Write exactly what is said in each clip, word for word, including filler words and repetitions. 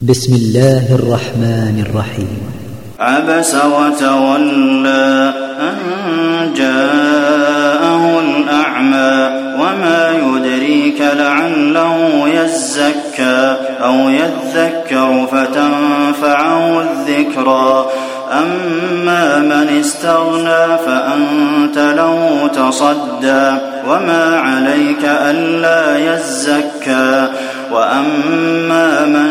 بسم الله الرحمن الرحيم. عبس وتولى أن جاءه الأعمى وما يدريك لعله يزكى أو يذكر فتنفعه الذكرى أما من استغنى فأنت له تصدى وما عليك ألا يزكى وأما من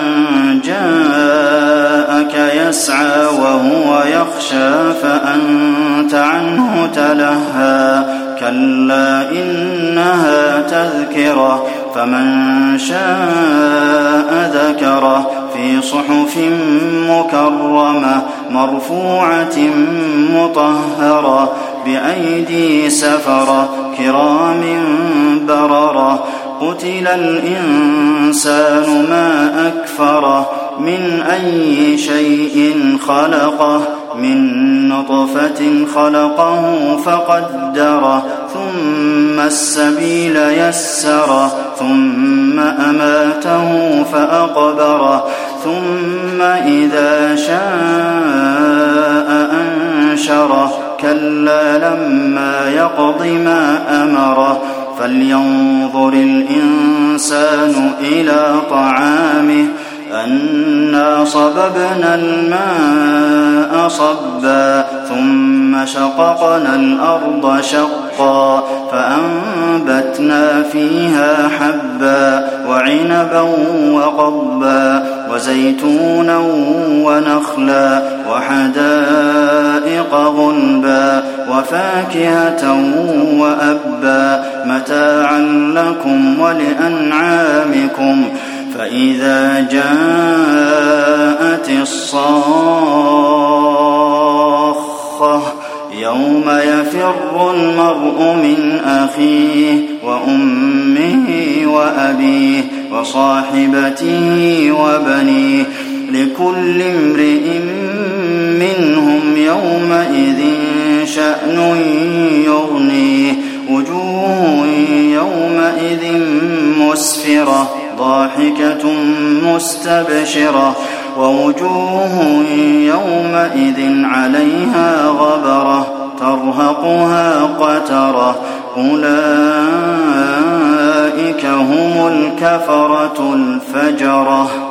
جاءك يسعى وهو يخشى فأنت عنه تلهى كلا إنها تذكرة فمن شاء ذكره في صحف مكرمة مرفوعة مطهرة بأيدي سفرة كرام بررة قتل الإنسان ما أكفره من أي شيء خلقه من نطفة خلقه فقدره ثم السبيل يسره ثم أماته فأقبره ثم إذا شاء أنشره كلا لما يقض ما أمره فلينظر الإنسان إلى طعامه أنا صببنا الماء صبا ثم شققنا الأرض شقا فأنبتنا فيها حبا وعنبا وقضبا وزيتونا ونخلا وحدائق غلبا وفاكهة وأبا متاعا لكم ولأنعامكم فإذا جاءت الصاخة يوم يفر المرء من أخيه وأمه وأبيه وصاحبته وبنيه لكل امرئ منهم يومئذ شأن يغنيه وجوه يومئذ مسفرة ضاحكة مستبشرة ووجوه يومئذ عليها غبرة ترهقها قترة أولئك هم الكفرة الفجرة.